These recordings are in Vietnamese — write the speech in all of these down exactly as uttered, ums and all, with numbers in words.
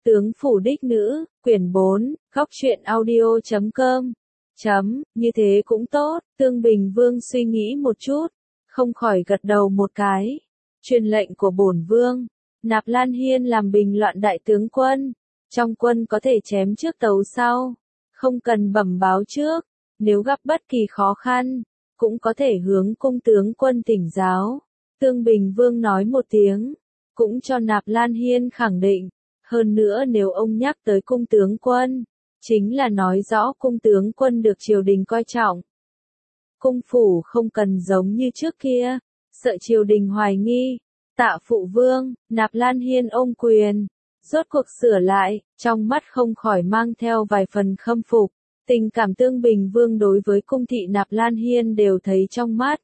Tướng phủ đích nữ, quyển bốn, góc truyện audio chấm com. Chấm, như thế cũng tốt, Tương Bình Vương suy nghĩ một chút, không khỏi gật đầu một cái. Truyền lệnh của bổn vương, Nạp Lan Hiên làm bình loạn đại tướng quân, trong quân có thể chém trước tấu sau, không cần bẩm báo trước, nếu gặp bất kỳ khó khăn, cũng có thể hướng cung tướng quân thỉnh giáo. Tương Bình Vương nói một tiếng, cũng cho Nạp Lan Hiên khẳng định, hơn nữa nếu ông nhắc tới cung tướng quân, chính là nói rõ cung tướng quân được triều đình coi trọng. Cung phủ không cần giống như trước kia, sợ triều đình hoài nghi. Tạ phụ vương, Nạp Lan Hiên ôm quyền, rốt cuộc sửa lại, trong mắt không khỏi mang theo vài phần khâm phục. Tình cảm Tương Bình Vương đối với cung thị Nạp Lan Hiên đều thấy trong mắt.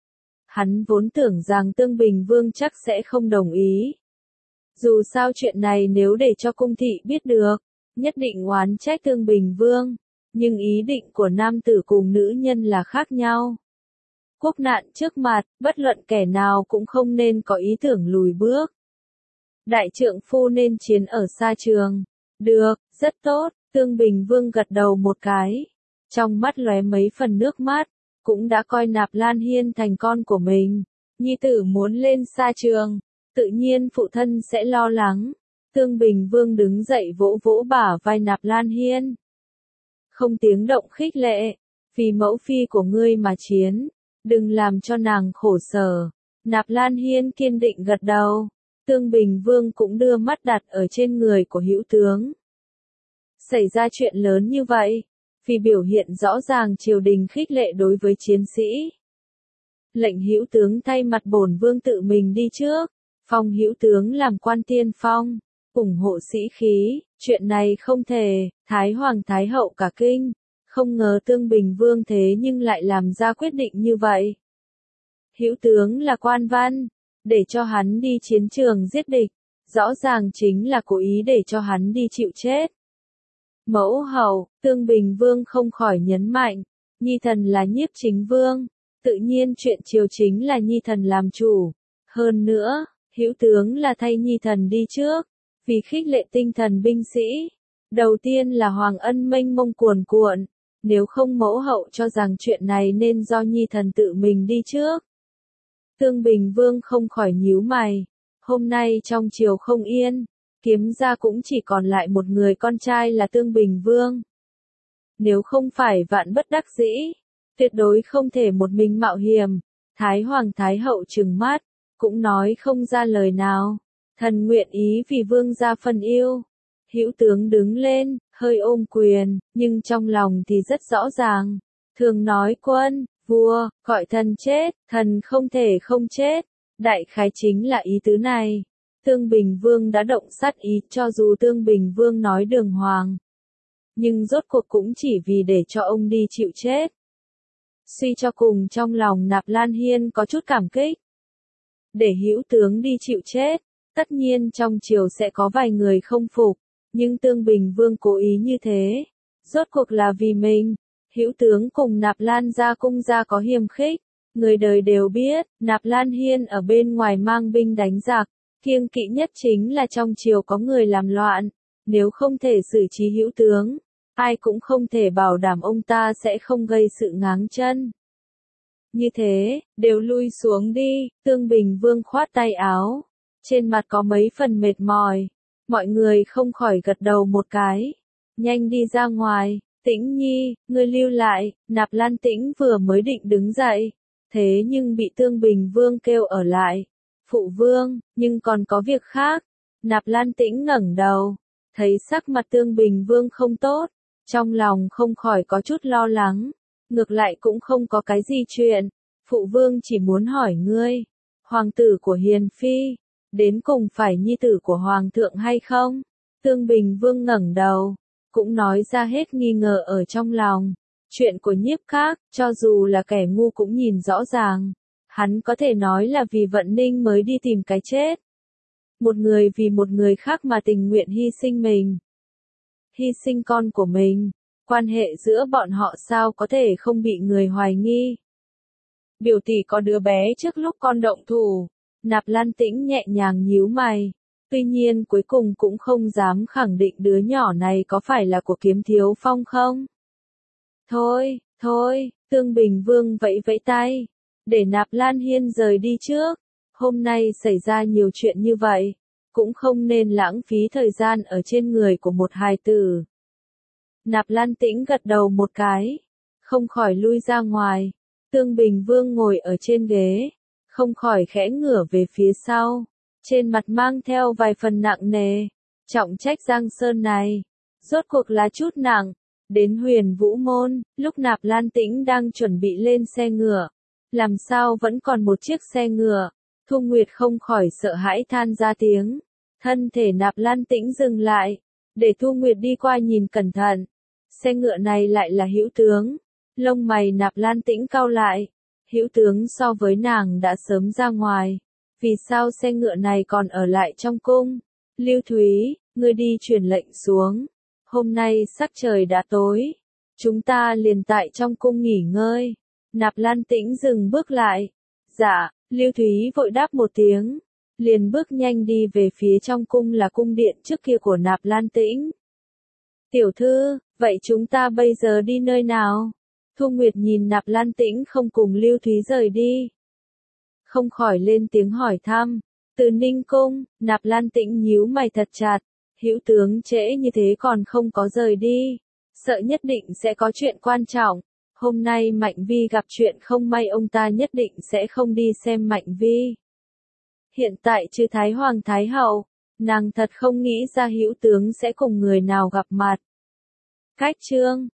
Hắn vốn tưởng rằng Tương Bình Vương chắc sẽ không đồng ý. Dù sao chuyện này nếu để cho cung thị biết được, nhất định oán trách Tương Bình Vương, nhưng ý định của nam tử cùng nữ nhân là khác nhau. Quốc nạn trước mặt, bất luận kẻ nào cũng không nên có ý tưởng lùi bước. Đại trượng phu nên chiến ở xa trường. Được, rất tốt, Tương Bình Vương gật đầu một cái. Trong mắt lóe mấy phần nước mắt, cũng đã coi Nạp Lan Hiên thành con của mình. Nhi tử muốn lên xa trường, tự nhiên phụ thân sẽ lo lắng. Tương Bình Vương đứng dậy vỗ vỗ bả vai Nạp Lan Hiên. Không tiếng động khích lệ, vì mẫu phi của ngươi mà chiến, đừng làm cho nàng khổ sở. Nạp Lan Hiên kiên định gật đầu. Tương Bình Vương cũng đưa mắt đặt ở trên người của hữu tướng. Xảy ra chuyện lớn như vậy, vì biểu hiện rõ ràng triều đình khích lệ đối với chiến sĩ. Lệnh hữu tướng thay mặt bổn vương tự mình đi trước, phong hữu tướng làm quan tiên phong, ủng hộ sĩ khí, chuyện này không thể, Thái Hoàng Thái Hậu cả kinh, không ngờ Tương Bình Vương thế nhưng lại làm ra quyết định như vậy. Hữu tướng là quan văn, để cho hắn đi chiến trường giết địch, rõ ràng chính là cố ý để cho hắn đi chịu chết. Mẫu hậu, Tương Bình Vương không khỏi nhấn mạnh, Nhi thần là nhiếp chính vương, tự nhiên chuyện triều chính là Nhi thần làm chủ. Hơn nữa, hữu tướng là thay Nhi thần đi trước, vì khích lệ tinh thần binh sĩ. Đầu tiên là Hoàng Ân mênh mông cuồn cuộn, nếu không mẫu hậu cho rằng chuyện này nên do Nhi thần tự mình đi trước. Tương Bình Vương không khỏi nhíu mày, hôm nay trong triều không yên, kiếm gia cũng chỉ còn lại một người con trai là Tương Bình Vương. Nếu không phải vạn bất đắc dĩ, tuyệt đối không thể một mình mạo hiểm. Thái Hoàng Thái Hậu trừng mắt, cũng nói không ra lời nào. Thần nguyện ý vì vương gia phân yêu. Hữu tướng đứng lên, hơi ôm quyền, nhưng trong lòng thì rất rõ ràng. Thường nói quân, vua, gọi thần chết, thần không thể không chết. Đại khái chính là ý tứ này. Tương Bình Vương đã động sát ý, cho dù Tương Bình Vương nói đường hoàng, nhưng rốt cuộc cũng chỉ vì để cho ông đi chịu chết. Suy cho cùng trong lòng Nạp Lan Hiên có chút cảm kích. Để hữu tướng đi chịu chết, tất nhiên trong triều sẽ có vài người không phục, nhưng Tương Bình Vương cố ý như thế, rốt cuộc là vì mình. Hữu tướng cùng Nạp Lan gia cung gia có hiềm khích, người đời đều biết, Nạp Lan Hiên ở bên ngoài mang binh đánh giặc, kiêng kỵ nhất chính là trong triều có người làm loạn, nếu không thể xử trí hữu tướng, ai cũng không thể bảo đảm ông ta sẽ không gây sự ngáng chân. Như thế, đều lui xuống đi, Tương Bình Vương khoát tay áo, trên mặt có mấy phần mệt mỏi, mọi người không khỏi gật đầu một cái, nhanh đi ra ngoài. Tĩnh Nhi, ngươi lưu lại. Nạp Lan Tĩnh vừa mới định đứng dậy, thế nhưng bị Tương Bình Vương kêu ở lại. Phụ vương, nhưng còn có việc khác. Nạp Lan Tĩnh ngẩng đầu, thấy sắc mặt Tương Bình Vương không tốt, trong lòng không khỏi có chút lo lắng, ngược lại cũng không có cái gì chuyện. Phụ vương chỉ muốn hỏi ngươi, hoàng tử của Hiền Phi, đến cùng phải nhi tử của hoàng thượng hay không? Tương Bình Vương ngẩng đầu, cũng nói ra hết nghi ngờ ở trong lòng. Chuyện của Nhiếp Các, cho dù là kẻ ngu cũng nhìn rõ ràng. Hắn có thể nói là vì Vận Ninh mới đi tìm cái chết. Một người vì một người khác mà tình nguyện hy sinh mình. Hy sinh con của mình. Quan hệ giữa bọn họ sao có thể không bị người hoài nghi. Biểu tỷ có đứa bé trước lúc con động thủ. Nạp Lan Tĩnh nhẹ nhàng nhíu mày. Tuy nhiên cuối cùng cũng không dám khẳng định đứa nhỏ này có phải là của Kiếm Thiếu Phong không. Thôi, thôi, Tương Bình Vương vẫy vẫy tay, để Nạp Lan Hiên rời đi trước. Hôm nay xảy ra nhiều chuyện như vậy, cũng không nên lãng phí thời gian ở trên người của một hài tử. Nạp Lan Tĩnh gật đầu một cái, không khỏi lui ra ngoài. Tương Bình Vương ngồi ở trên ghế, không khỏi khẽ ngửa về phía sau, trên mặt mang theo vài phần nặng nề. Trọng trách Giang Sơn này, rốt cuộc là chút nặng. Đến Huyền Vũ Môn, lúc Nạp Lan Tĩnh đang chuẩn bị lên xe ngựa, làm sao vẫn còn một chiếc xe ngựa. Thu Nguyệt không khỏi sợ hãi than ra tiếng. Thân thể Nạp Lan Tĩnh dừng lại, để Thu Nguyệt đi qua nhìn cẩn thận. Xe ngựa này lại là Hữu Tướng. Lông mày Nạp Lan Tĩnh cau lại. Hữu Tướng so với nàng đã sớm ra ngoài. Vì sao xe ngựa này còn ở lại trong cung? Lưu Thúy, ngươi đi truyền lệnh xuống. Hôm nay sắc trời đã tối, chúng ta liền tại trong cung nghỉ ngơi. Nạp Lan Tĩnh dừng bước lại. Dạ, Lưu Thúy vội đáp một tiếng, liền bước nhanh đi về phía trong cung là cung điện trước kia của Nạp Lan Tĩnh. Tiểu thư, vậy chúng ta bây giờ đi nơi nào? Thu Nguyệt nhìn Nạp Lan Tĩnh không cùng Lưu Thúy rời đi, không khỏi lên tiếng hỏi thăm. Từ Ninh Cung, Nạp Lan Tĩnh nhíu mày thật chặt. Hữu Tướng trễ như thế còn không có rời đi, sợ nhất định sẽ có chuyện quan trọng. Hôm nay Mạnh Vi gặp chuyện không may, ông ta nhất định sẽ không đi xem Mạnh Vi. Hiện tại trừ Thái Hoàng Thái Hậu, nàng thật không nghĩ ra Hữu Tướng sẽ cùng người nào gặp mặt. Cách chương